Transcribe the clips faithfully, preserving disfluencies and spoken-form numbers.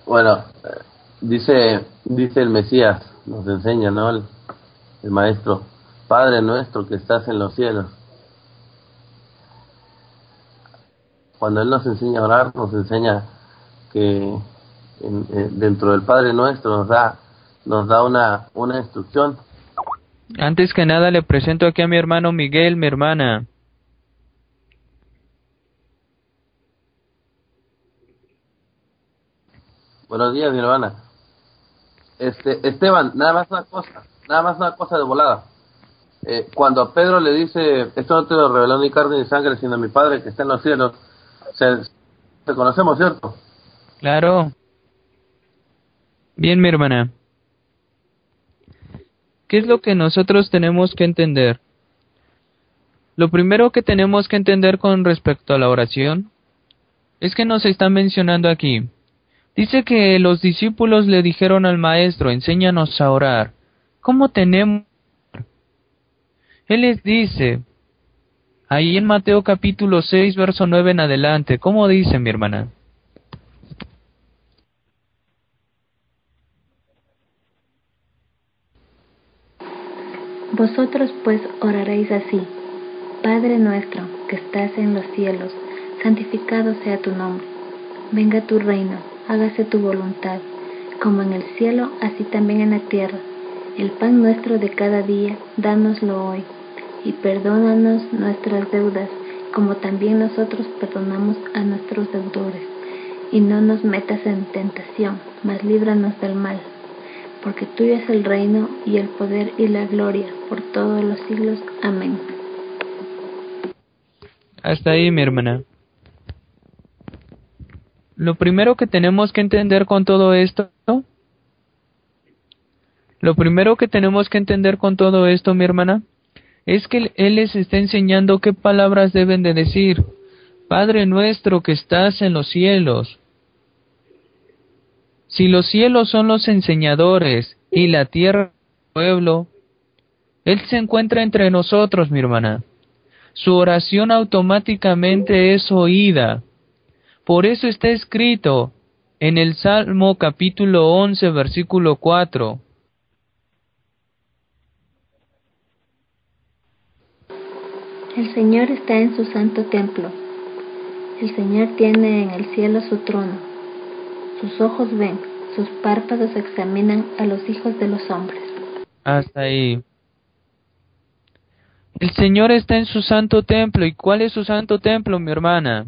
Bueno, eh, dice, dice el Mesías, nos enseña, ¿no? El, el maestro, Padre nuestro que estás en los cielos. Cuando Él nos enseña a orar, nos enseña que en, eh, dentro del Padre nuestro nos da, nos da una, una instrucción. Antes que nada le presento aquí a mi hermano Miguel, mi hermana. Buenos días, mi hermana. Este, Esteban, nada más una cosa, nada más una cosa de volada. Eh, cuando a Pedro le dice, esto no te lo reveló ni carne ni sangre, sino mi Padre que está en los cielos, se, se conocemos, ¿cierto? Claro. Bien, mi hermana. ¿Qué es lo que nosotros tenemos que entender? Lo primero que tenemos que entender con respecto a la oración es que nos está mencionando aquí. Dice que los discípulos le dijeron al maestro, enséñanos a orar. ¿Cómo tenemos? Él les dice, ahí en Mateo capítulo seis, verso nueve en adelante, ¿cómo dice mi hermana? Vosotros pues oraréis así: Padre nuestro que estás en los cielos, santificado sea tu nombre. Venga tu reino, hágase tu voluntad, como en el cielo, así también en la tierra. El pan nuestro de cada día, dánoslo hoy, y perdónanos nuestras deudas, como también nosotros perdonamos a nuestros deudores. Y no nos metas en tentación, mas líbranos del mal. Porque tuyo es el reino, y el poder, y la gloria, por todos los siglos. Amén. Hasta ahí, mi hermana. Lo primero que tenemos que entender con todo esto, lo primero que tenemos que entender con todo esto, mi hermana, es que Él les está enseñando qué palabras deben de decir. Padre nuestro que estás en los cielos. Si los cielos son los enseñadores y la tierra el pueblo, Él se encuentra entre nosotros, mi hermana. Su oración automáticamente es oída. Por eso está escrito en el Salmo capítulo once, versículo cuatro. El Señor está en su santo templo. El Señor tiene en el cielo su trono. Sus ojos ven, sus párpados examinan a los hijos de los hombres. Hasta ahí. El Señor está en su santo templo. ¿Y cuál es su santo templo, mi hermana?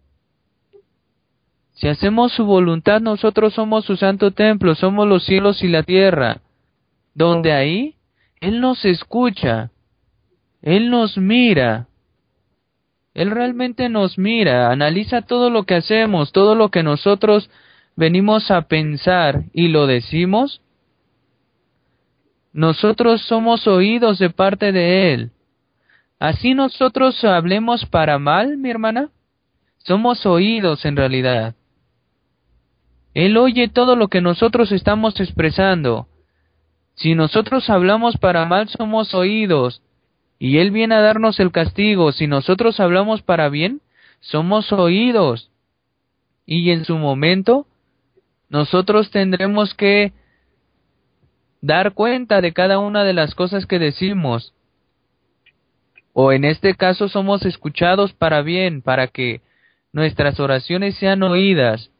Si hacemos su voluntad, nosotros somos su santo templo, somos los cielos y la tierra, donde ahí Él nos escucha, Él nos mira, Él realmente nos mira, analiza todo lo que hacemos, todo lo que nosotros venimos a pensar y lo decimos. Nosotros somos oídos de parte de Él. Así nosotros hablemos para mal, mi hermana, somos oídos en realidad. Él oye todo lo que nosotros estamos expresando. Si nosotros hablamos para mal, somos oídos, y Él viene a darnos el castigo. Si nosotros hablamos para bien, somos oídos. Y en su momento, nosotros tendremos que dar cuenta de cada una de las cosas que decimos. O en este caso, somos escuchados para bien, para que nuestras oraciones sean oídas.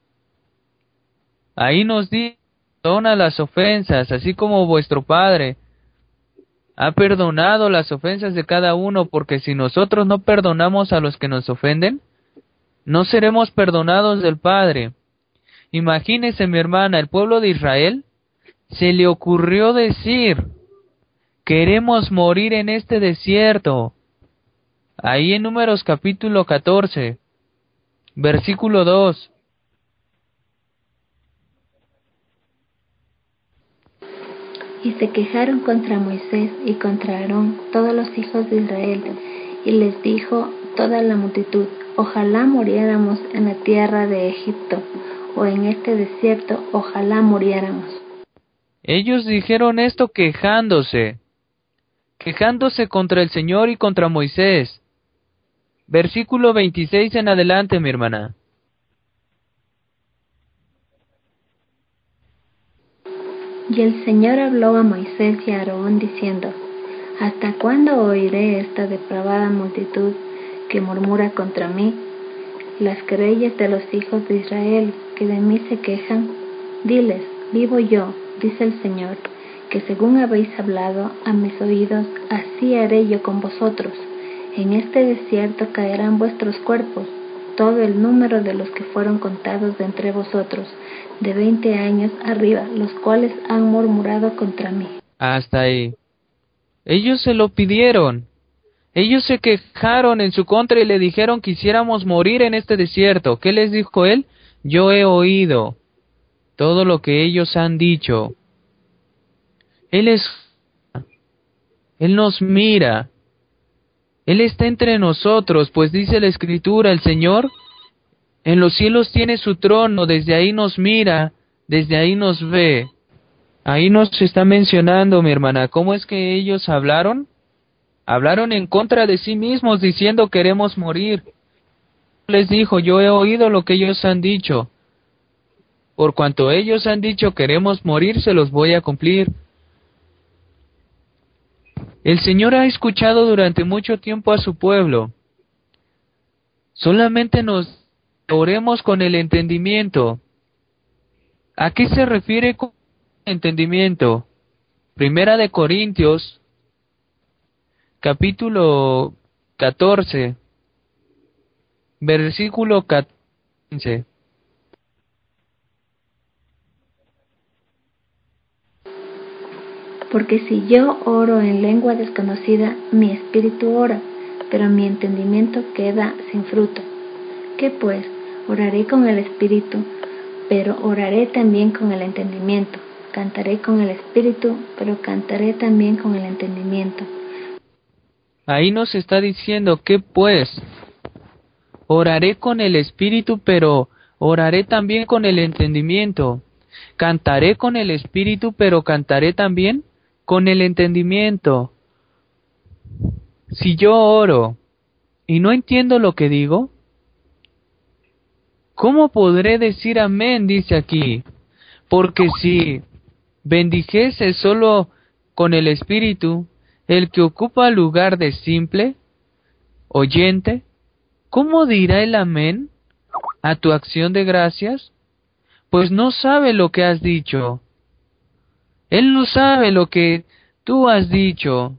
Ahí nos dice, perdona las ofensas, así como vuestro Padre ha perdonado las ofensas de cada uno, porque si nosotros no perdonamos a los que nos ofenden, no seremos perdonados del Padre. Imagínese, mi hermana, el pueblo de Israel se le ocurrió decir, queremos morir en este desierto. Ahí en Números capítulo catorce, versículo dos. Y se quejaron contra Moisés y contra Aarón todos los hijos de Israel, y les dijo toda la multitud: ojalá muriéramos en la tierra de Egipto, o en este desierto, ojalá muriéramos. Ellos dijeron esto quejándose, quejándose contra el Señor y contra Moisés. Versículo veintiséis en adelante, mi hermana. Y el Señor habló a Moisés y a Aarón diciendo: ¿Hasta cuándo oiré esta depravada multitud que murmura contra mí? Las querellas de los hijos de Israel que de mí se quejan. Diles: vivo yo, dice el Señor, que según habéis hablado a mis oídos, así haré yo con vosotros. En este desierto caerán vuestros cuerpos, todo el número de los que fueron contados de entre vosotros, de veinte años arriba, los cuales han murmurado contra mí. Hasta ahí. Ellos se lo pidieron. Ellos se quejaron en su contra y le dijeron que quisiéramos morir en este desierto. ¿Qué les dijo él? Yo he oído todo lo que ellos han dicho. Él es... Él nos mira. Él está entre nosotros, pues dice la Escritura, el Señor en los cielos tiene su trono, desde ahí nos mira, desde ahí nos ve. Ahí nos está mencionando, mi hermana, ¿cómo es que ellos hablaron? Hablaron en contra de sí mismos, diciendo queremos morir. Les dijo, yo he oído lo que ellos han dicho. Por cuanto ellos han dicho queremos morir, se los voy a cumplir. El Señor ha escuchado durante mucho tiempo a su pueblo. Solamente nos oremos con el entendimiento. ¿A qué se refiere con entendimiento? Primera de Corintios, capítulo catorce, versículo catorce. Porque si yo oro en lengua desconocida, mi espíritu ora, pero mi entendimiento queda sin fruto. ¿Qué pues? Oraré con el espíritu, pero oraré también con el entendimiento. Cantaré con el espíritu, pero cantaré también con el entendimiento. Ahí nos está diciendo que pues oraré con el espíritu, pero oraré también con el entendimiento. Cantaré con el espíritu, pero cantaré también con el entendimiento. Si yo oro y no entiendo lo que digo, ¿cómo podré decir amén? Dice aquí. Porque si bendijese solo con el espíritu, el que ocupa lugar de simple oyente, ¿cómo dirá el amén a tu acción de gracias? Pues no sabe lo que has dicho. Él no sabe lo que tú has dicho.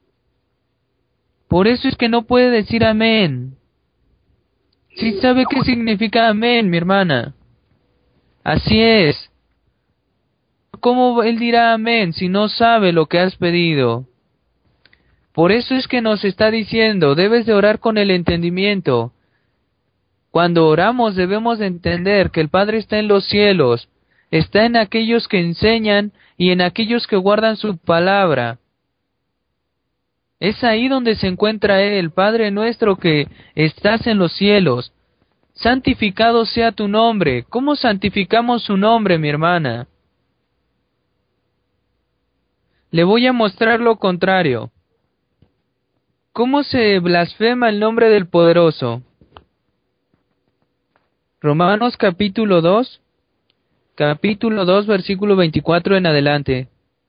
Por eso es que no puede decir amén. Sí sabe qué significa amén, mi hermana. Así es. ¿Cómo él dirá amén si no sabe lo que has pedido? Por eso es que nos está diciendo, debes de orar con el entendimiento. Cuando oramos debemos de entender que el Padre está en los cielos, está en aquellos que enseñan y en aquellos que guardan su palabra. Es ahí donde se encuentra Él, Padre nuestro que estás en los cielos. Santificado sea tu nombre. ¿Cómo santificamos su nombre, mi hermana? Le voy a mostrar lo contrario. ¿Cómo se blasfema el nombre del poderoso? Romanos capítulo dos, capítulo dos, versículo veinticuatro en adelante.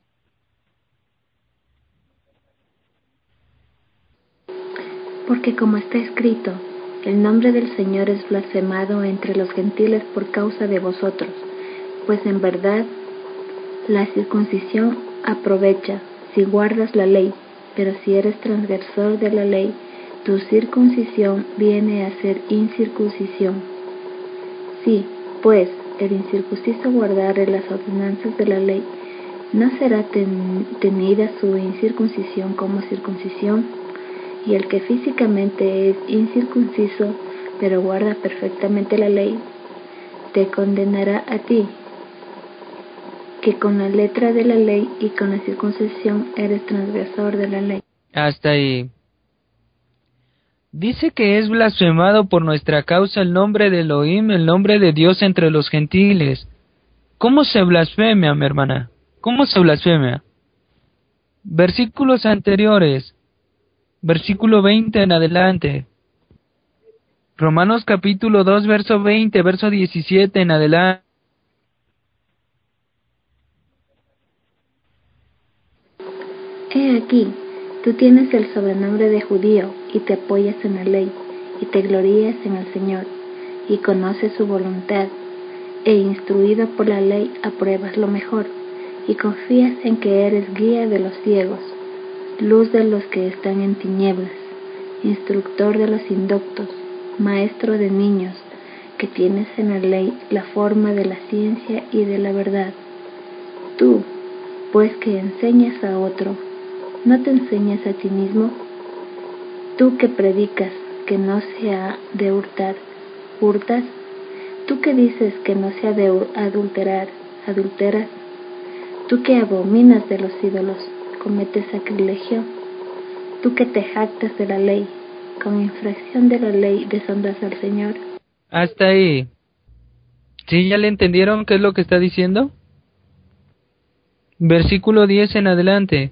Porque como está escrito, el nombre del Señor es blasfemado entre los gentiles por causa de vosotros, pues en verdad la circuncisión aprovecha si guardas la ley, pero si eres transgresor de la ley, tu circuncisión viene a ser incircuncisión. Si, pues, el incircunciso guardare las ordenanzas de la ley, ¿no será ten- tenida su incircuncisión como circuncisión? Y el que físicamente es incircunciso, pero guarda perfectamente la ley, te condenará a ti, que con la letra de la ley y con la circuncisión eres transgresor de la ley. Hasta ahí. Dice que es blasfemado por nuestra causa el nombre de Elohim, el nombre de Dios entre los gentiles. ¿Cómo se blasfemia, mi hermana? ¿Cómo se blasfemia? Versículos anteriores. Versículo veinte en adelante. Romanos capítulo dos, verso veinte, verso diecisiete en adelante. He aquí, tú tienes el sobrenombre de judío y te apoyas en la ley y te glorías en el Señor y conoces su voluntad e instruido por la ley apruebas lo mejor y confías en que eres guía de los ciegos, luz de los que están en tinieblas, instructor de los indoctos, maestro de niños, que tienes en la ley la forma de la ciencia y de la verdad. Tú, pues que enseñas a otro, ¿no te enseñas a ti mismo? Tú que predicas que no se ha de hurtar, ¿hurtas? Tú que dices que no se ha de adulterar, ¿adulteras? Tú que abominas de los ídolos, ¿cometes sacrilegio? Tú que te jactas de la ley, con infracción de la ley deshonras al Señor. Hasta ahí. ¿Sí ya le entendieron qué es lo que está diciendo? Versículo diez en adelante.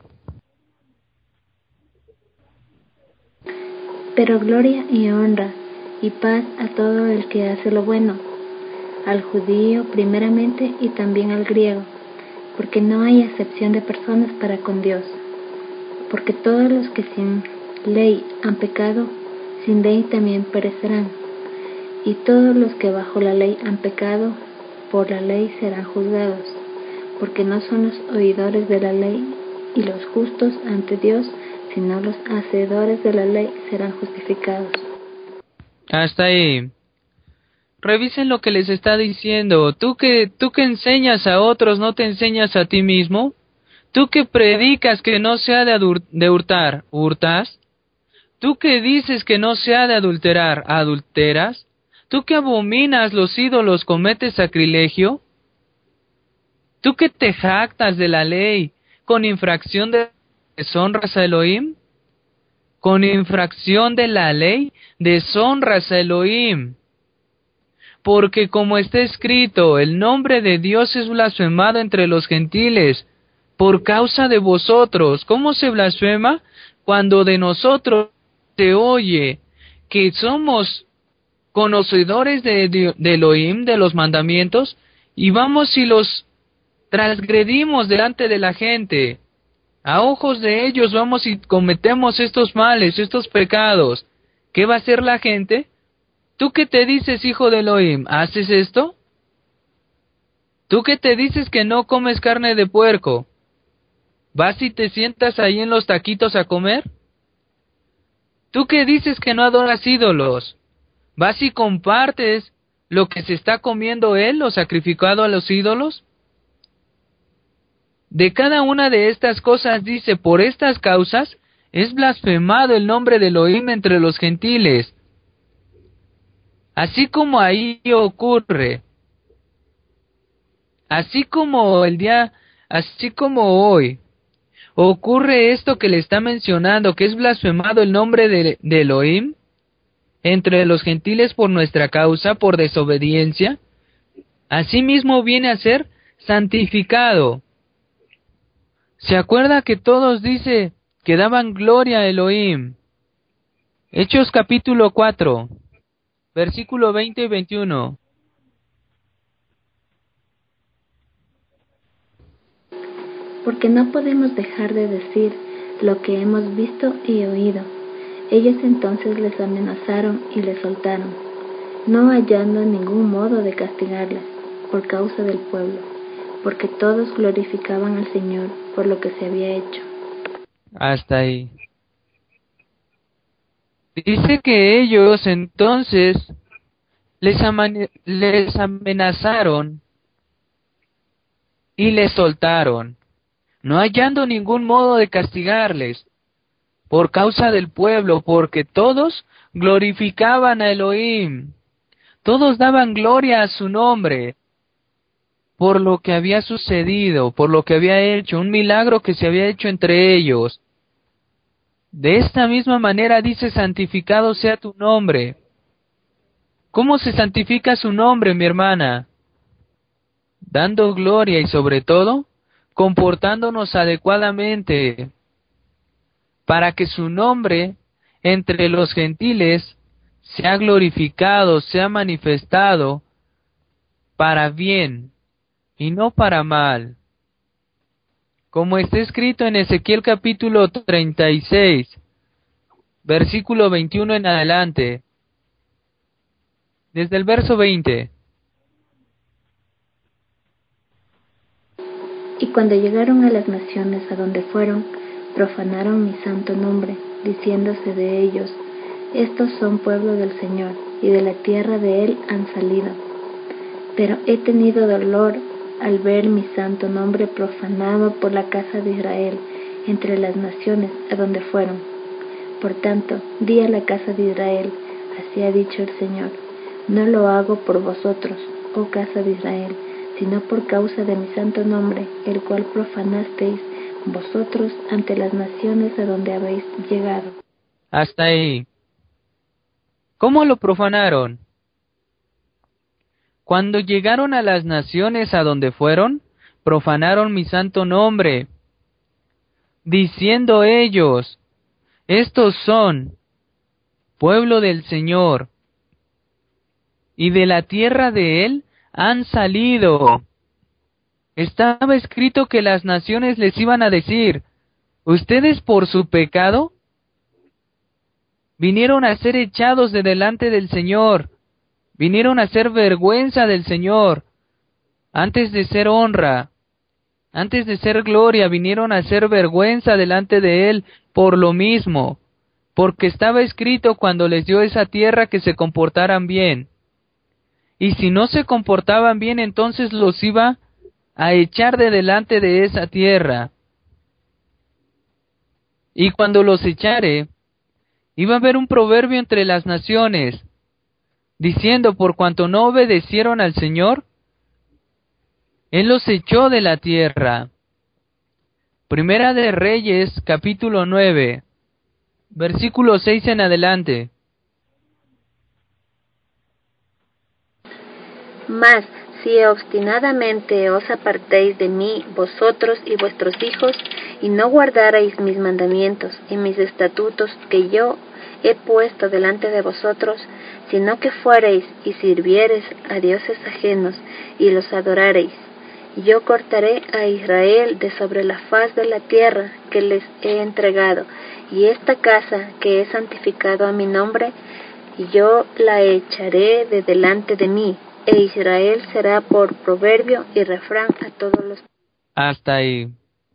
Pero gloria y honra y paz a todo el que hace lo bueno, al judío primeramente y también al griego, porque no hay acepción de personas para con Dios, porque todos los que sin ley han pecado, sin ley también perecerán, y todos los que bajo la ley han pecado, por la ley serán juzgados, porque no son los oidores de la ley y los justos ante Dios, sino los hacedores de la ley serán justificados. Hasta ahí. Revisen lo que les está diciendo. Tú que, tú que enseñas a otros, ¿no te enseñas a ti mismo? Tú que predicas que no se ha de, adur- de hurtar, ¿hurtas? Tú que dices que no se ha de adulterar, ¿adulteras? Tú que abominas los ídolos, ¿cometes sacrilegio? Tú que te jactas de la ley, con infracción de deshonras a Elohim, con infracción de la ley, deshonras a Elohim. Porque como está escrito, el nombre de Dios es blasfemado entre los gentiles, por causa de vosotros. ¿Cómo se blasfema? Cuando de nosotros se oye que somos conocedores de, de, de Elohim, de los mandamientos, y vamos y los transgredimos delante de la gente. A ojos de ellos vamos y cometemos estos males, estos pecados. ¿Qué va a hacer la gente? ¿Tú qué te dices, hijo de Elohim? ¿Haces esto? ¿Tú qué te dices que no comes carne de puerco? ¿Vas y te sientas ahí en los taquitos a comer? ¿Tú qué dices que no adoras ídolos? ¿Vas y compartes lo que se está comiendo él, lo sacrificado a los ídolos? De cada una de estas cosas dice, por estas causas es blasfemado el nombre de Elohim entre los gentiles. Así como ahí ocurre, así como el día, así como hoy, ocurre esto que le está mencionando, que es blasfemado el nombre de, de Elohim entre los gentiles por nuestra causa, por desobediencia, asimismo viene a ser santificado. ¿Se acuerda que todos dice que daban gloria a Elohim? Hechos capítulo cuatro, versículo veinte y veintiuno. Porque no podemos dejar de decir lo que hemos visto y oído. Ellos entonces les amenazaron y les soltaron, no hallando ningún modo de castigarles por causa del pueblo, porque todos glorificaban al Señor por lo que se había hecho. Hasta ahí. Dice que ellos entonces les, amane- les amenazaron y les soltaron, no hallando ningún modo de castigarles por causa del pueblo, porque todos glorificaban a Elohim, todos daban gloria a su nombre por lo que había sucedido, por lo que había hecho, un milagro que se había hecho entre ellos. De esta misma manera dice, santificado sea tu nombre. ¿Cómo se santifica su nombre, mi hermana? Dando gloria y sobre todo, comportándonos adecuadamente, para que su nombre entre los gentiles sea glorificado, sea manifestado para bien y no para mal. como está escrito en Ezequiel capítulo treinta y seis, versículo veintiuno en adelante, desde el verso veinte. Y cuando llegaron a las naciones a donde fueron, profanaron mi santo nombre, diciéndose de ellos: estos son pueblo del Señor, y de la tierra de Él han salido. Pero he tenido dolor al ver mi santo nombre profanado por la casa de Israel entre las naciones a donde fueron. Por tanto, di a la casa de Israel: así ha dicho el Señor: no lo hago por vosotros, oh casa de Israel, sino por causa de mi santo nombre, el cual profanasteis vosotros ante las naciones a donde habéis llegado. Hasta ahí. ¿Cómo lo profanaron? Cuando llegaron a las naciones a donde fueron, profanaron mi santo nombre, diciendo ellos: estos son pueblo del Señor, y de la tierra de Él han salido. Estaba escrito que las naciones les iban a decir: ustedes por su pecado vinieron a ser echados de delante del Señor, vinieron a ser vergüenza del Señor. Antes de ser honra, antes de ser gloria, vinieron a ser vergüenza delante de Él por lo mismo, porque estaba escrito cuando les dio esa tierra que se comportaran bien. Y si no se comportaban bien, entonces los iba a echar de delante de esa tierra. Y cuando los echare, iba a haber un proverbio entre las naciones, diciendo: por cuanto no obedecieron al Señor, Él los echó de la tierra. Primera de Reyes, capítulo nueve, versículo seis en adelante. Mas, si obstinadamente os apartéis de mí, vosotros y vuestros hijos, y no guardaréis mis mandamientos y mis estatutos que yo he puesto delante de vosotros, sino que fuereis y sirviereis a dioses ajenos y los adorareis, yo cortaré a Israel de sobre la faz de la tierra que les he entregado, y esta casa que he santificado a mi nombre, yo la echaré de delante de mí, e Israel será por proverbio y refrán a todos los... Hasta ahí.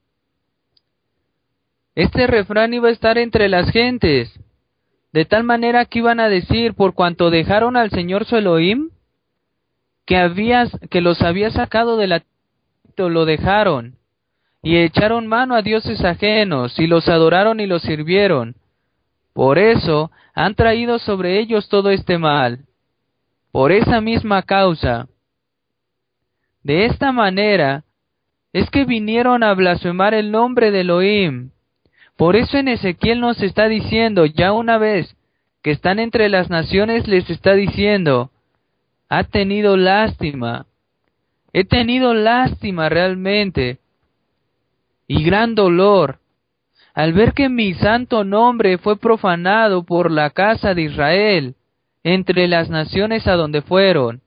Este refrán iba a estar entre las gentes, de tal manera que iban a decir: por cuanto dejaron al Señor su Elohim, que, habías, que los había sacado de la tierra, lo dejaron, y echaron mano a dioses ajenos, y los adoraron y los sirvieron. Por eso han traído sobre ellos todo este mal, por esa misma causa. De esta manera es que vinieron a blasfemar el nombre de Elohim. Por eso en Ezequiel nos está diciendo, ya una vez que están entre las naciones, les está diciendo: ha tenido lástima, he tenido lástima realmente, y gran dolor, al ver que mi santo nombre fue profanado por la casa de Israel, entre las naciones a donde fueron.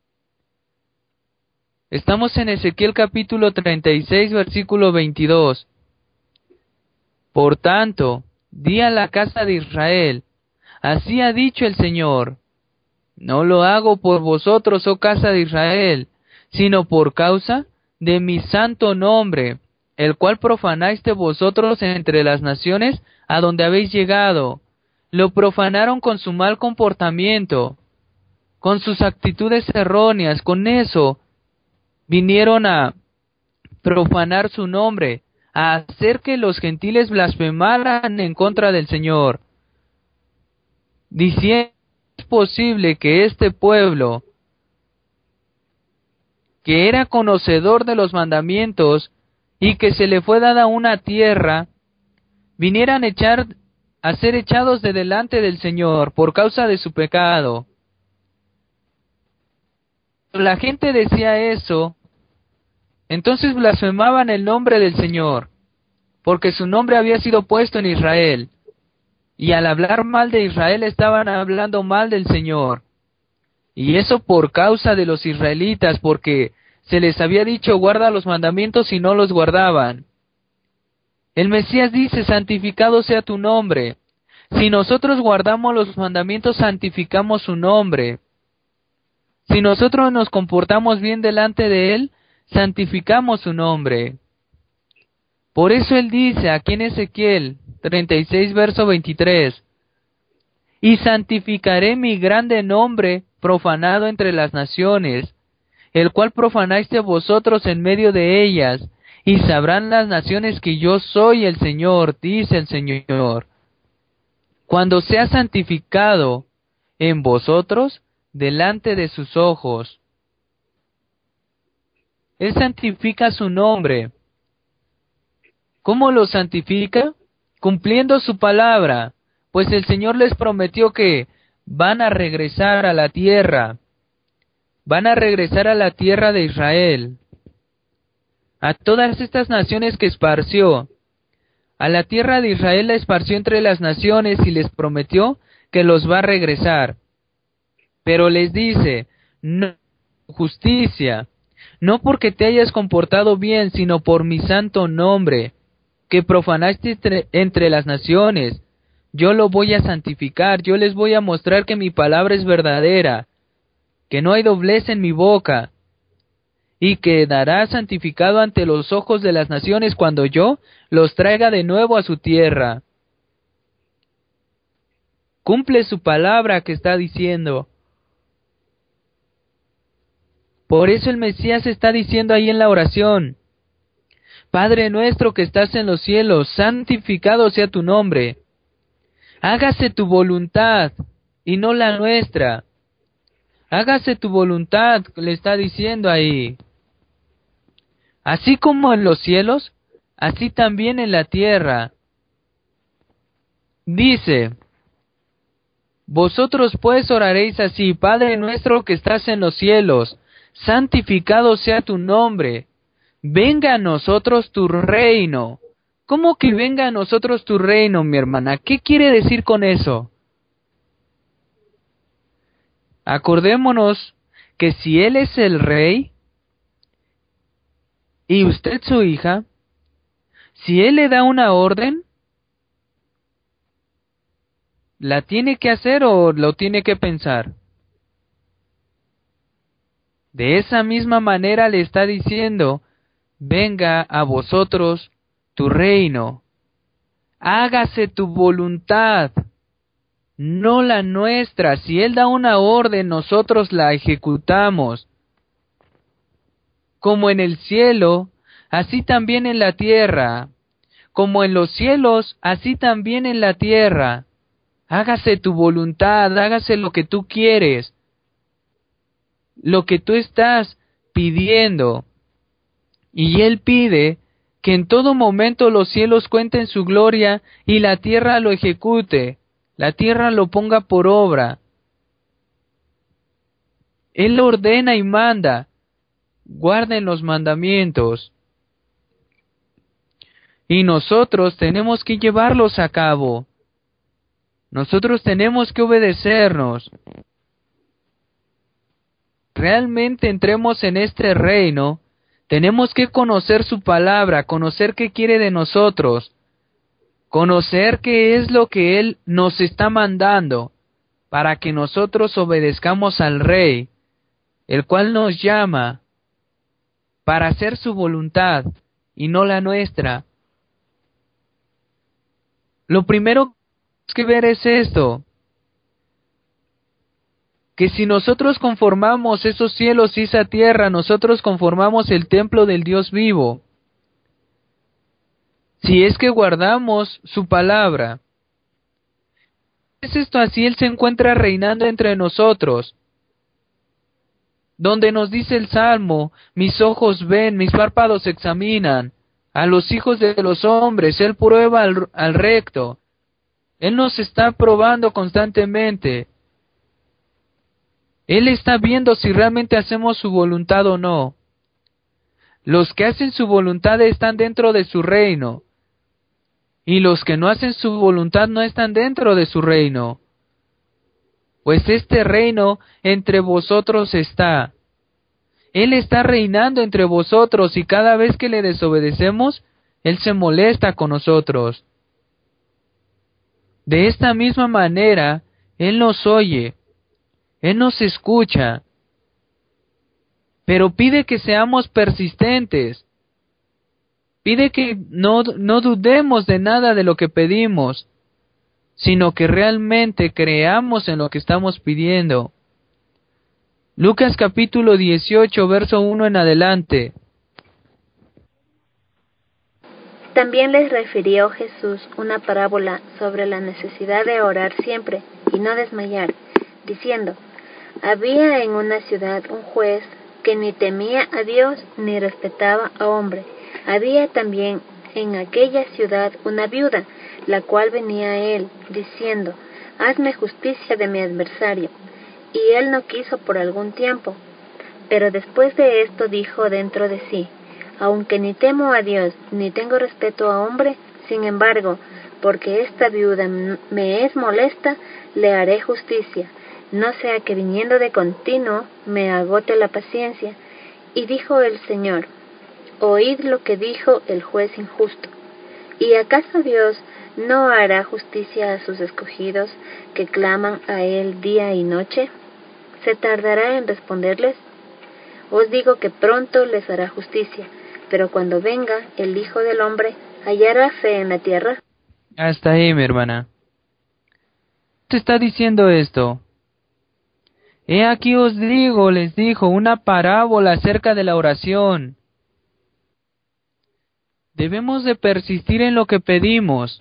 Estamos en Ezequiel capítulo treinta y seis, versículo veintidós. Por tanto, di a la casa de Israel: así ha dicho el Señor, no lo hago por vosotros, oh casa de Israel, sino por causa de mi santo nombre, el cual profanaste vosotros entre las naciones a donde habéis llegado. Lo profanaron con su mal comportamiento, con sus actitudes erróneas. Con eso vinieron a profanar su nombre, a hacer que los gentiles blasfemaran en contra del Señor, diciendo: es posible que este pueblo, que era conocedor de los mandamientos y que se le fue dada una tierra, vinieran a echar a ser echados de delante del Señor por causa de su pecado. La gente decía eso, entonces blasfemaban el nombre del Señor, porque su nombre había sido puesto en Israel, y al hablar mal de Israel estaban hablando mal del Señor. Y eso por causa de los israelitas, porque se les había dicho: guarda los mandamientos, y no los guardaban. El Mesías dice, santificado sea tu nombre. Si nosotros guardamos los mandamientos, santificamos su nombre. Si nosotros nos comportamos bien delante de Él, santificamos su nombre. Por eso Él dice aquí en Ezequiel treinta y seis, verso veintitrés, y santificaré mi grande nombre profanado entre las naciones, el cual profanaste vosotros en medio de ellas, y sabrán las naciones que yo soy el Señor, dice el Señor. Cuando sea santificado en vosotros delante de sus ojos. Él santifica su nombre. ¿Cómo lo santifica? Cumpliendo su palabra, pues el Señor les prometió que van a regresar a la tierra, van a regresar a la tierra de Israel, a todas estas naciones que esparció. A la tierra de Israel la esparció entre las naciones y les prometió que los va a regresar. Pero les dice, no justicia, no porque te hayas comportado bien, sino por mi santo nombre, que profanaste entre, entre las naciones. Yo lo voy a santificar, yo les voy a mostrar que mi palabra es verdadera, que no hay doblez en mi boca, y quedará santificado ante los ojos de las naciones cuando yo los traiga de nuevo a su tierra. Cumple su palabra que está diciendo. Por eso el Mesías está diciendo ahí en la oración, Padre nuestro que estás en los cielos, santificado sea tu nombre. Hágase tu voluntad y no la nuestra. Hágase tu voluntad, le está diciendo ahí. Así como en los cielos, así también en la tierra. Dice, vosotros pues oraréis así, Padre nuestro que estás en los cielos, santificado sea tu nombre, venga a nosotros tu reino. ¿Cómo que venga a nosotros tu reino, mi hermana? ¿Qué quiere decir con eso? Acordémonos que si Él es el rey, y usted su hija, si Él le da una orden, ¿la tiene que hacer o lo tiene que pensar? De esa misma manera le está diciendo, venga a vosotros tu reino, hágase tu voluntad, no la nuestra. Si Él da una orden, nosotros la ejecutamos. Como en el cielo, así también en la tierra. Como en los cielos, así también en la tierra. Hágase tu voluntad, hágase lo que tú quieres, lo que tú estás pidiendo. Y Él pide que en todo momento los cielos cuenten su gloria y la tierra lo ejecute, la tierra lo ponga por obra. Él ordena y manda, guarden los mandamientos. Y nosotros tenemos que llevarlos a cabo. Nosotros tenemos que obedecernos. Realmente entremos en este reino, tenemos que conocer su palabra, conocer qué quiere de nosotros, conocer qué es lo que Él nos está mandando, para que nosotros obedezcamos al Rey, el cual nos llama para hacer su voluntad y no la nuestra. Lo primero que ver es esto, que si nosotros conformamos esos cielos y esa tierra, nosotros conformamos el templo del Dios vivo. Si es que guardamos su palabra. Es esto así, Él se encuentra reinando entre nosotros. Donde nos dice el Salmo, mis ojos ven, mis párpados examinan a los hijos de los hombres, Él prueba al, al recto. Él nos está probando constantemente. Él está viendo si realmente hacemos su voluntad o no. Los que hacen su voluntad están dentro de su reino, y los que no hacen su voluntad no están dentro de su reino. Pues este reino entre vosotros está. Él está reinando entre vosotros, y cada vez que le desobedecemos, Él se molesta con nosotros. De esta misma manera, Él nos oye, Él nos escucha, pero pide que seamos persistentes. Pide que no, no dudemos de nada de lo que pedimos, sino que realmente creamos en lo que estamos pidiendo. Lucas capítulo dieciocho, verso uno en adelante. También les refirió Jesús una parábola sobre la necesidad de orar siempre y no desmayar, diciendo: había en una ciudad un juez que ni temía a Dios ni respetaba a hombre. Había también en aquella ciudad una viuda, la cual venía a él, diciendo: hazme justicia de mi adversario. Y él no quiso por algún tiempo. Pero después de esto dijo dentro de sí: aunque ni temo a Dios, ni tengo respeto a hombre, sin embargo, porque esta viuda me es molesta, le haré justicia, no sea que viniendo de continuo me agote la paciencia. Y dijo el Señor: oíd lo que dijo el juez injusto. ¿Y acaso Dios no hará justicia a sus escogidos que claman a Él día y noche? ¿Se tardará en responderles? Os digo que pronto les hará justicia. Pero cuando venga el Hijo del Hombre, ¿hallará fe en la tierra? Hasta ahí, mi hermana. Te está diciendo esto. He aquí os digo, les dijo, una parábola acerca de la oración. Debemos de persistir en lo que pedimos.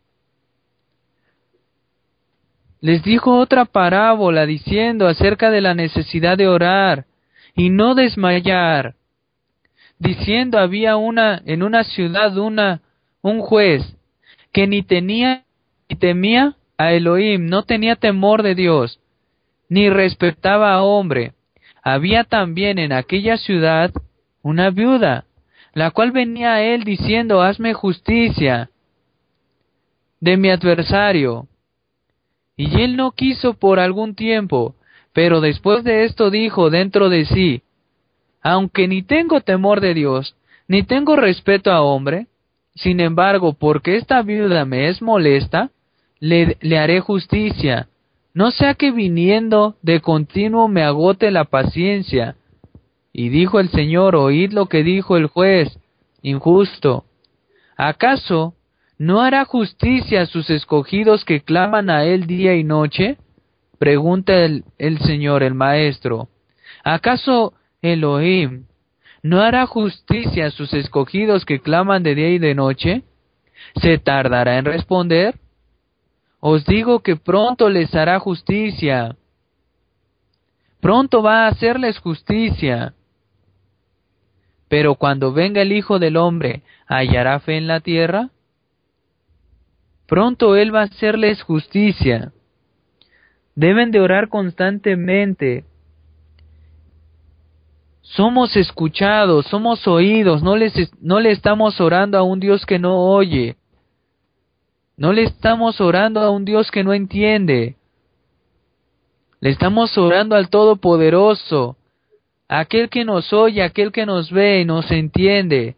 Les dijo otra parábola diciendo acerca de la necesidad de orar y no desmayar. Diciendo había una en una ciudad una un juez que ni tenía ni temía a Elohim, no tenía temor de Dios, ni respetaba a hombre. Había también en aquella ciudad una viuda, la cual venía a él diciendo: hazme justicia de mi adversario. Y él no quiso por algún tiempo, pero después de esto dijo dentro de sí: aunque ni tengo temor de Dios, ni tengo respeto a hombre, sin embargo, porque esta viuda me es molesta, le, le haré justicia, no sea que viniendo de continuo me agote la paciencia. Y dijo el Señor: oíd lo que dijo el juez injusto. ¿Acaso no hará justicia a sus escogidos que claman a él día y noche? Pregunta el, el Señor, el Maestro. ¿Acaso Elohim no hará justicia a sus escogidos que claman de día y de noche? ¿Se tardará en responder? Os digo que pronto les hará justicia. Pronto va a hacerles justicia. Pero cuando venga el Hijo del Hombre, ¿hallará fe en la tierra? Pronto Él va a hacerles justicia. Deben de orar constantemente. Somos escuchados, somos oídos, no, les, no le estamos orando a un Dios que no oye. No le estamos orando a un Dios que no entiende. Le estamos orando al Todopoderoso, a aquel que nos oye, a aquel que nos ve y nos entiende.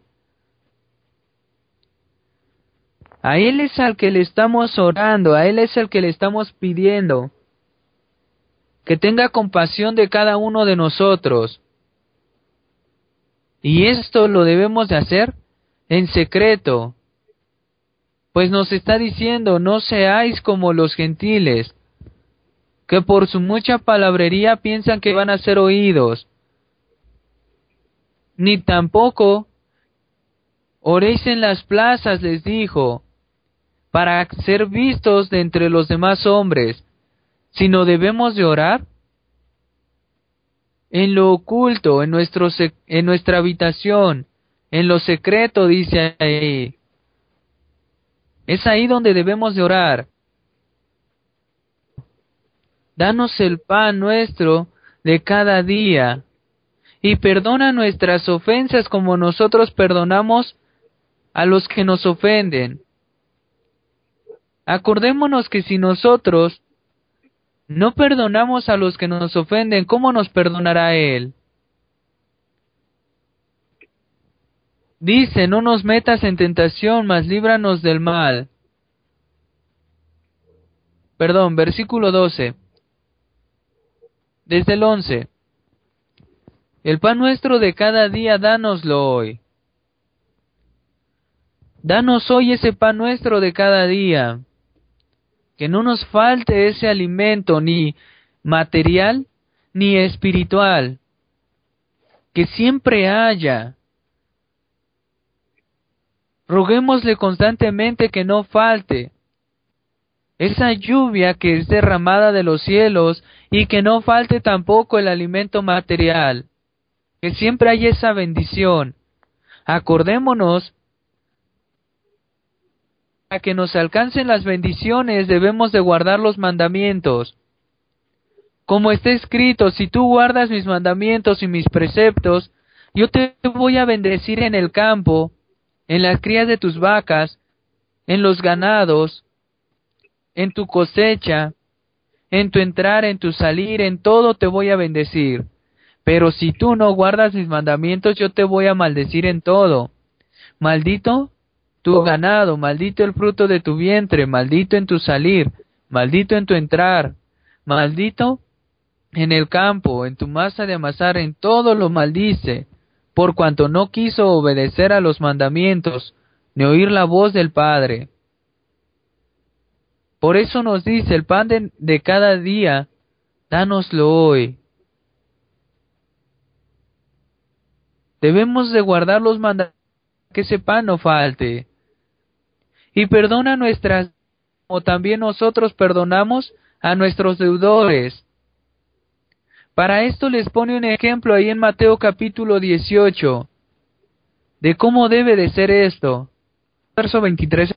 A Él es al que le estamos orando, a Él es el que le estamos pidiendo que tenga compasión de cada uno de nosotros. Y esto lo debemos de hacer en secreto, pues nos está diciendo: no seáis como los gentiles, que por su mucha palabrería piensan que van a ser oídos. Ni tampoco oréis en las plazas, les dijo, para ser vistos de entre los demás hombres, sino debemos de orar en lo oculto, en, nuestro sec- en nuestra habitación, en lo secreto, dice ahí. Es ahí donde debemos de orar. Danos el pan nuestro de cada día, y perdona nuestras ofensas como nosotros perdonamos a los que nos ofenden. Acordémonos que si nosotros no perdonamos a los que nos ofenden, ¿cómo nos perdonará Él? Dice, no nos metas en tentación, mas líbranos del mal. Perdón, versículo doce. Desde el once. El pan nuestro de cada día, dánoslo hoy. Danos hoy ese pan nuestro de cada día. Que no nos falte ese alimento, ni material, ni espiritual. Que siempre haya. Roguémosle constantemente que no falte esa lluvia que es derramada de los cielos, y que no falte tampoco el alimento material, que siempre haya esa bendición. Acordémonos, para que nos alcancen las bendiciones debemos de guardar los mandamientos. Como está escrito, si tú guardas mis mandamientos y mis preceptos, yo te voy a bendecir en el campo, en las crías de tus vacas, en los ganados, en tu cosecha, en tu entrar, en tu salir, en todo te voy a bendecir. Pero si tú no guardas mis mandamientos, yo te voy a maldecir en todo. Maldito tu ganado, maldito el fruto de tu vientre, maldito en tu salir, maldito en tu entrar, maldito en el campo, en tu masa de amasar, en todo lo maldice, por cuanto no quiso obedecer a los mandamientos, ni oír la voz del Padre. Por eso nos dice, el pan de, de cada día, dánoslo hoy. Debemos de guardar los mandamientos, que ese pan no falte. Y perdona nuestras, como también nosotros perdonamos a nuestros deudores. Para esto les pone un ejemplo ahí en Mateo capítulo dieciocho, de cómo debe de ser esto. Verso veintitrés.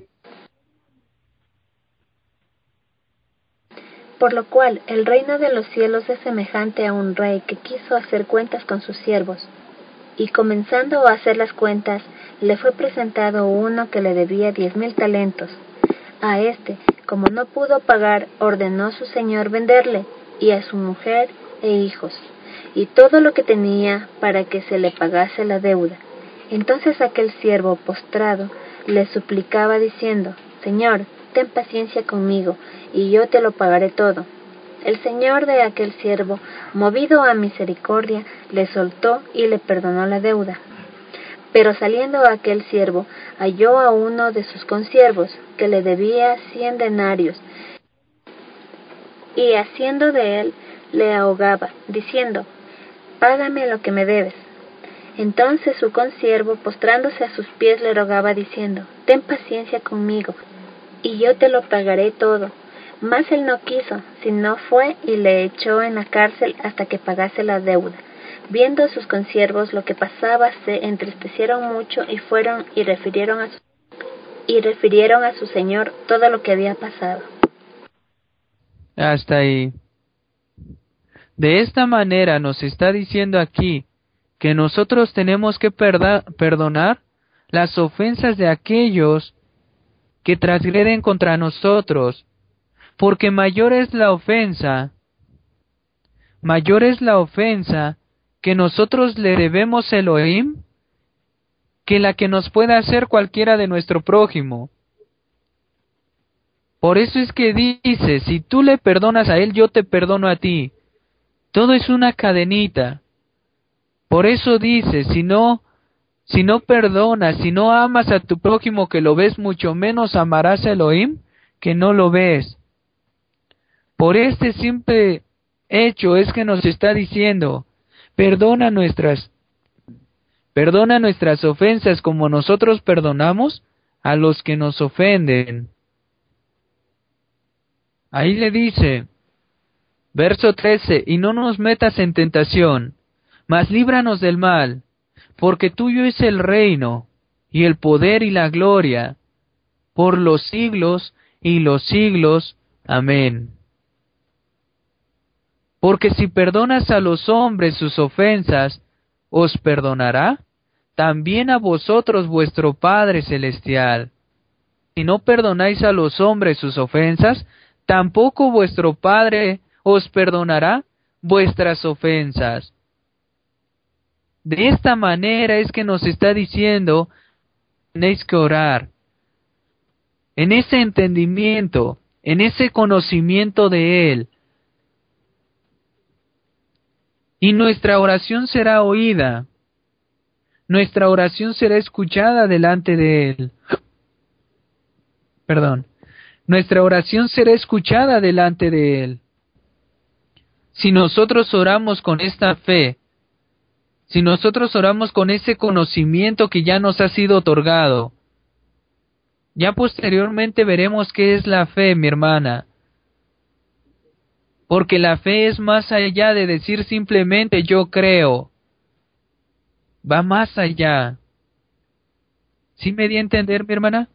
Por lo cual el reino de los cielos es semejante a un rey que quiso hacer cuentas con sus siervos. Y comenzando a hacer las cuentas, le fue presentado uno que le debía diez mil talentos. A éste, como no pudo pagar, ordenó su señor venderle, y a su mujer e hijos, y todo lo que tenía, para que se le pagase la deuda. Entonces aquel siervo, postrado, le suplicaba diciendo, Señor, ten paciencia conmigo, y yo te lo pagaré todo. El señor de aquel siervo, movido a misericordia, le soltó y le perdonó la deuda. Pero saliendo aquel siervo, halló a uno de sus consiervos, que le debía cien denarios, y haciendo de él, le ahogaba, diciendo, Págame lo que me debes. Entonces su consiervo, postrándose a sus pies, le rogaba, diciendo, Ten paciencia conmigo, y yo te lo pagaré todo. Mas él no quiso, sino fue y le echó en la cárcel hasta que pagase la deuda. Viendo sus consiervos lo que pasaba, se entristecieron mucho y fueron y refirieron a su, y refirieron a su señor todo lo que había pasado. Hasta ahí. De esta manera nos está diciendo aquí que nosotros tenemos que perda- perdonar las ofensas de aquellos que transgreden contra nosotros, porque mayor es la ofensa, mayor es la ofensa que nosotros le debemos a Elohim que la que nos pueda hacer cualquiera de nuestro prójimo. Por eso es que dice, si tú le perdonas a él, yo te perdono a ti. Todo es una cadenita. Por eso dice, si no, si no perdonas, si no amas a tu prójimo que lo ves, mucho menos amarás a Elohim que no lo ves. Por este simple hecho es que nos está diciendo, perdona nuestras, perdona nuestras ofensas como nosotros perdonamos a los que nos ofenden. Ahí le dice, verso trece, y no nos metas en tentación, mas líbranos del mal, porque tuyo es el reino, y el poder y la gloria, por los siglos y los siglos. Amén. Porque si perdonas a los hombres sus ofensas, ¿os perdonará? También a vosotros vuestro Padre Celestial. Si no perdonáis a los hombres sus ofensas, tampoco vuestro Padre os perdonará vuestras ofensas. De esta manera es que nos está diciendo, tenéis que orar. En ese entendimiento, en ese conocimiento de Él. Y nuestra oración será oída. Nuestra oración será escuchada delante de Él. Perdón. Nuestra oración será escuchada delante de Él. Si nosotros oramos con esta fe, si nosotros oramos con ese conocimiento que ya nos ha sido otorgado, ya posteriormente veremos qué es la fe, mi hermana. Porque la fe es más allá de decir simplemente yo creo. Va más allá. ¿Sí me di a entender, mi hermana?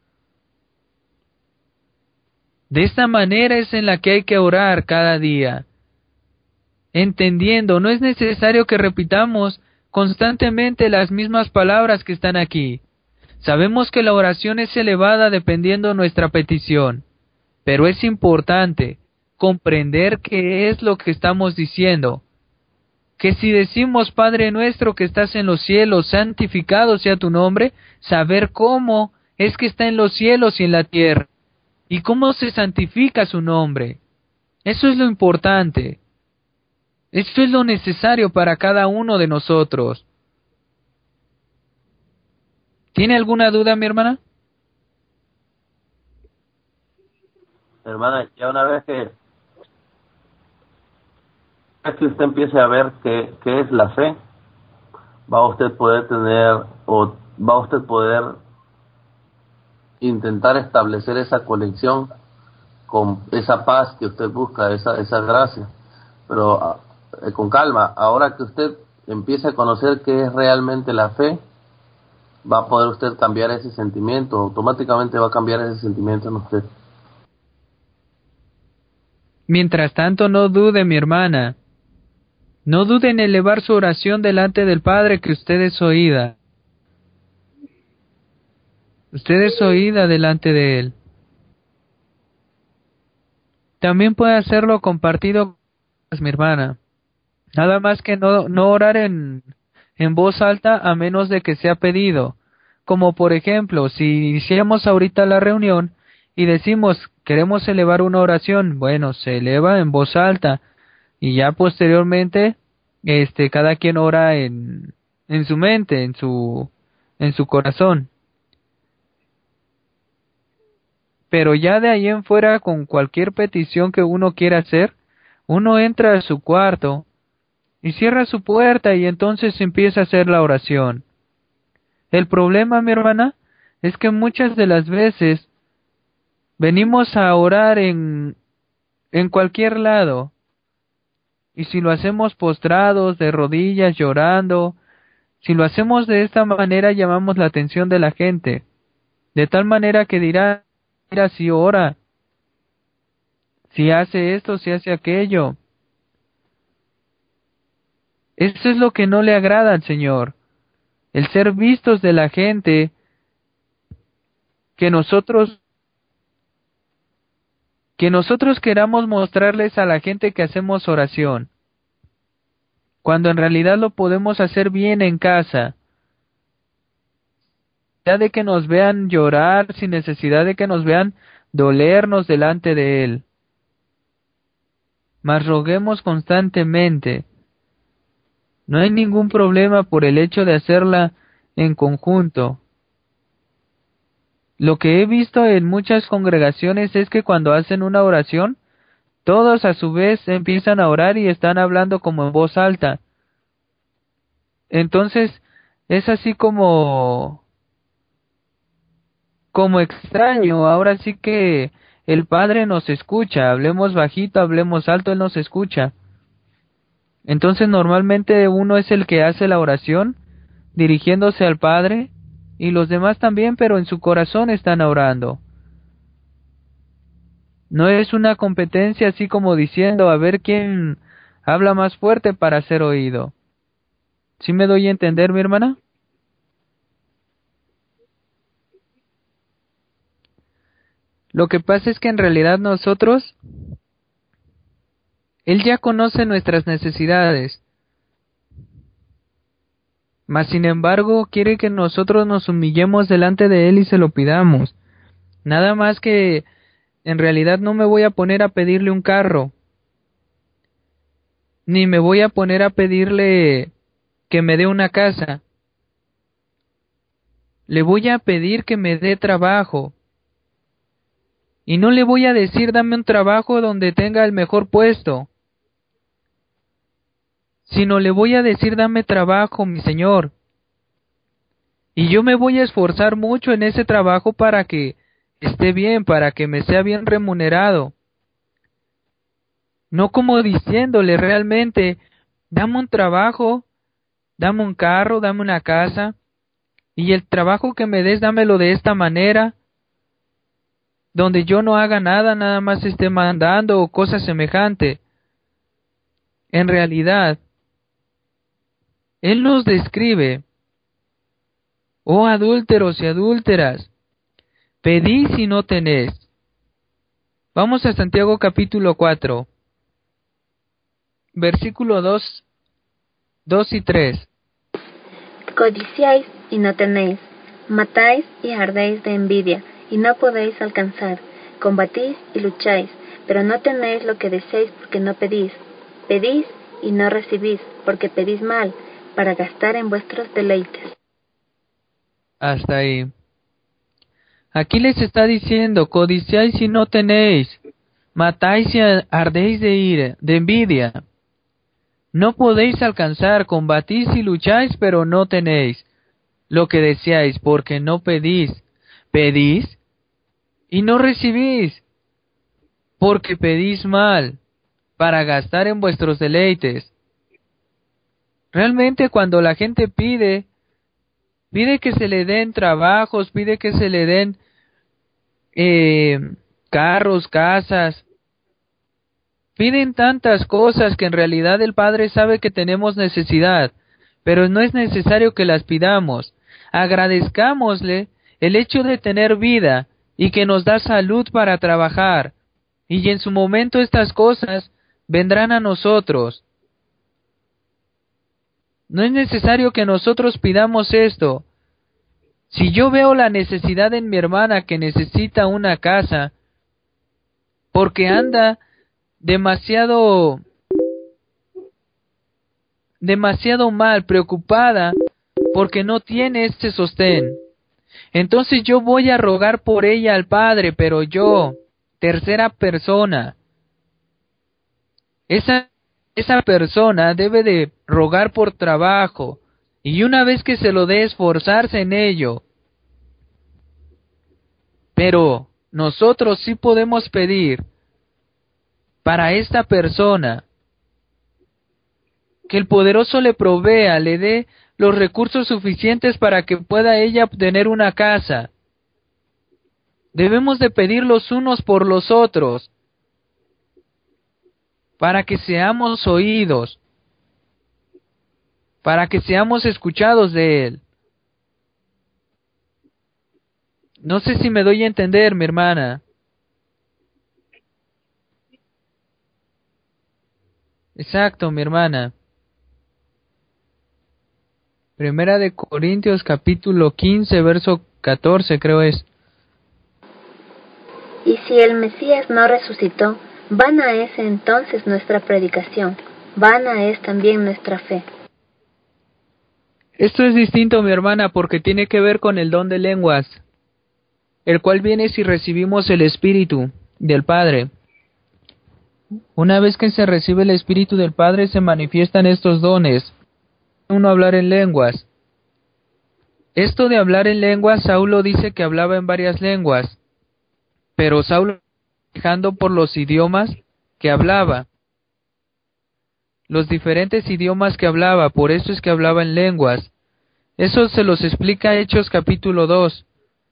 De esta manera es en la que hay que orar cada día. Entendiendo, no es necesario que repitamos constantemente las mismas palabras que están aquí. Sabemos que la oración es elevada dependiendo de nuestra petición, pero es importante comprender qué es lo que estamos diciendo. Que si decimos Padre nuestro que estás en los cielos, santificado sea tu nombre, saber cómo es que está en los cielos y en la tierra, y cómo se santifica su nombre. Eso es lo importante. Eso es lo necesario para cada uno de nosotros. ¿Tiene alguna duda, mi hermana? Hermana, ya una vez que, es que usted empiece a ver qué, qué es la fe, va a usted poder tener, o va a usted poder intentar establecer esa conexión con esa paz que usted busca, esa, esa gracia. Pero eh, con calma, ahora que usted empiece a conocer qué es realmente la fe, va a poder usted cambiar ese sentimiento, automáticamente va a cambiar ese sentimiento en usted. Mientras tanto, no dude, mi hermana. No dude en elevar su oración delante del Padre, que usted es oída. Usted es oída delante de Él. También puede hacerlo compartido con mi hermana. Nada más que no, no orar en, en voz alta a menos de que sea pedido. Como por ejemplo, si hiciéramos ahorita la reunión y decimos queremos elevar una oración, bueno, se eleva en voz alta y ya posteriormente este cada quien ora en, en su mente, en su en su corazón. Pero ya de ahí en fuera, con cualquier petición que uno quiera hacer, uno entra a su cuarto y cierra su puerta y entonces empieza a hacer la oración. El problema, mi hermana, es que muchas de las veces venimos a orar en, en cualquier lado. Y si lo hacemos postrados, de rodillas, llorando, si lo hacemos de esta manera llamamos la atención de la gente. De tal manera que dirá, mira si ora, si hace esto, si hace aquello. Eso es lo que no le agrada al Señor. El ser vistos de la gente, que nosotros que nosotros queramos mostrarles a la gente que hacemos oración, cuando en realidad lo podemos hacer bien en casa, sin necesidad de que nos vean llorar, sin necesidad de que nos vean dolernos delante de Él. Mas roguemos constantemente. No hay ningún problema por el hecho de hacerla en conjunto. Lo que he visto en muchas congregaciones es que cuando hacen una oración, todos a su vez empiezan a orar y están hablando como en voz alta. Entonces, es así como, como extraño. Ahora sí que el Padre nos escucha. Hablemos bajito, hablemos alto, Él nos escucha. Entonces, normalmente uno es el que hace la oración, dirigiéndose al Padre, y los demás también, pero en su corazón están orando. No es una competencia así como diciendo a ver quién habla más fuerte para ser oído. ¿Sí me doy a entender, mi hermana? Lo que pasa es que en realidad nosotros, Él ya conoce nuestras necesidades. Mas sin embargo quiere que nosotros nos humillemos delante de Él y se lo pidamos. Nada más que en realidad no me voy a poner a pedirle un carro, ni me voy a poner a pedirle que me dé una casa. Le voy a pedir que me dé trabajo. Y no le voy a decir dame un trabajo donde tenga el mejor puesto, sino le voy a decir dame trabajo, mi Señor. Y yo me voy a esforzar mucho en ese trabajo para que esté bien, para que me sea bien remunerado. No como diciéndole realmente, dame un trabajo, dame un carro, dame una casa, y el trabajo que me des dámelo de esta manera, donde yo no haga nada, nada más esté mandando o cosa semejante. En realidad, Él nos describe, oh adúlteros y adúlteras, pedís y no tenéis. Vamos a Santiago capítulo cuatro, versículo dos, dos y tres. Codiciáis y no tenéis, matáis y ardéis de envidia, y no podéis alcanzar, combatís y lucháis, pero no tenéis lo que deseáis porque no pedís. Pedís y no recibís, porque pedís mal, para gastar en vuestros deleites. Hasta ahí. Aquí les está diciendo, codiciáis y no tenéis, matáis y ardéis de ira, de envidia. No podéis alcanzar, combatís y lucháis, pero no tenéis lo que deseáis, porque no pedís. Pedís y no recibís, porque pedís mal, para gastar en vuestros deleites. Realmente cuando la gente pide, pide que se le den trabajos, pide que se le den eh, carros, casas, piden tantas cosas que en realidad el Padre sabe que tenemos necesidad, pero no es necesario que las pidamos. Agradezcámosle el hecho de tener vida y que nos da salud para trabajar, y en su momento estas cosas vendrán a nosotros. No es necesario que nosotros pidamos esto. Si yo veo la necesidad en mi hermana que necesita una casa, porque anda demasiado demasiado mal, preocupada, porque no tiene este sostén, entonces yo voy a rogar por ella al Padre, pero yo, tercera persona, esa, esa persona debe de rogar por trabajo, y una vez que se lo dé, esforzarse en ello. Pero nosotros sí podemos pedir para esta persona que el poderoso le provea, le dé los recursos suficientes para que pueda ella obtener una casa. Debemos de pedir los unos por los otros para que seamos oídos, para que seamos escuchados de Él. No sé si me doy a entender, mi hermana. Exacto, mi hermana. Primera de Corintios capítulo quince, verso catorce, creo es. Y si el Mesías no resucitó, vana es entonces nuestra predicación, vana es también nuestra fe. Esto es distinto, mi hermana, porque tiene que ver con el don de lenguas, el cual viene si recibimos el Espíritu del Padre. Una vez que se recibe el Espíritu del Padre, se manifiestan estos dones. Uno, hablar en lenguas. Esto de hablar en lenguas, Saulo dice que hablaba en varias lenguas, pero Saulo dejando por los idiomas que hablaba, los diferentes idiomas que hablaba, por eso es que hablaba en lenguas. Eso se los explica Hechos capítulo dos.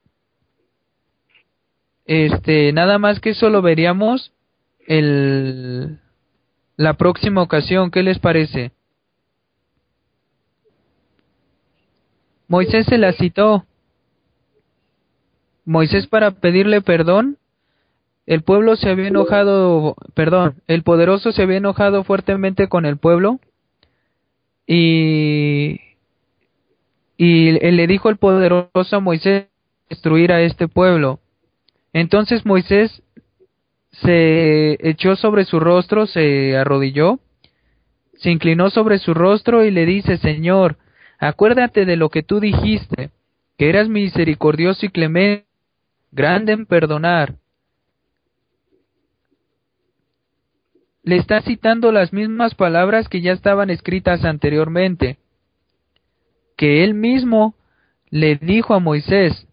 Este, nada más que eso lo veríamos el la próxima ocasión. ¿Qué les parece? Moisés se la citó. Moisés, para pedirle perdón, el pueblo se había enojado, perdón, el poderoso se había enojado fuertemente con el pueblo, y y él le dijo el poderoso a Moisés destruir a este pueblo. Entonces Moisés se echó sobre su rostro, se arrodilló, se inclinó sobre su rostro y le dice: Señor, acuérdate de lo que tú dijiste, que eras misericordioso y clemente, grande en perdonar. Le está citando las mismas palabras que ya estaban escritas anteriormente, que él mismo le dijo a Moisés: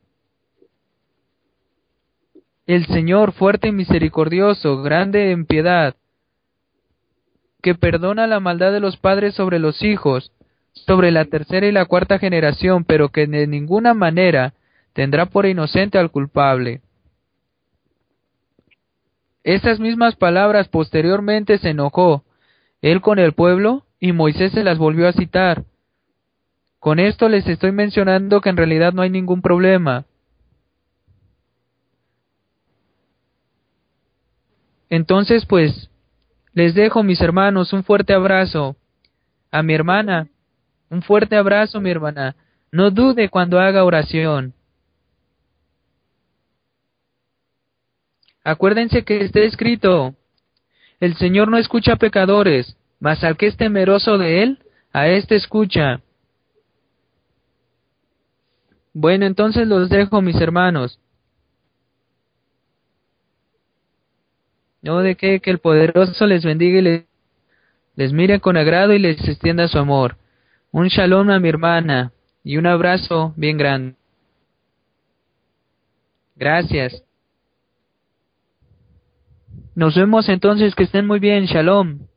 el Señor fuerte y misericordioso, grande en piedad, que perdona la maldad de los padres sobre los hijos, sobre la tercera y la cuarta generación, pero que de ninguna manera tendrá por inocente al culpable. Estas mismas palabras posteriormente se enojó él con el pueblo y Moisés se las volvió a citar. Con esto les estoy mencionando que en realidad no hay ningún problema. Entonces, pues, les dejo, mis hermanos, un fuerte abrazo. A mi hermana, un fuerte abrazo, mi hermana. No dude cuando haga oración. Acuérdense que está escrito: el Señor no escucha pecadores, mas al que es temeroso de Él, a éste escucha. Bueno, entonces los dejo, mis hermanos. No de qué, que el poderoso les bendiga y les, les mire con agrado y les extienda su amor. Un shalom a mi hermana y un abrazo bien grande. Gracias. Nos vemos entonces, que estén muy bien. Shalom.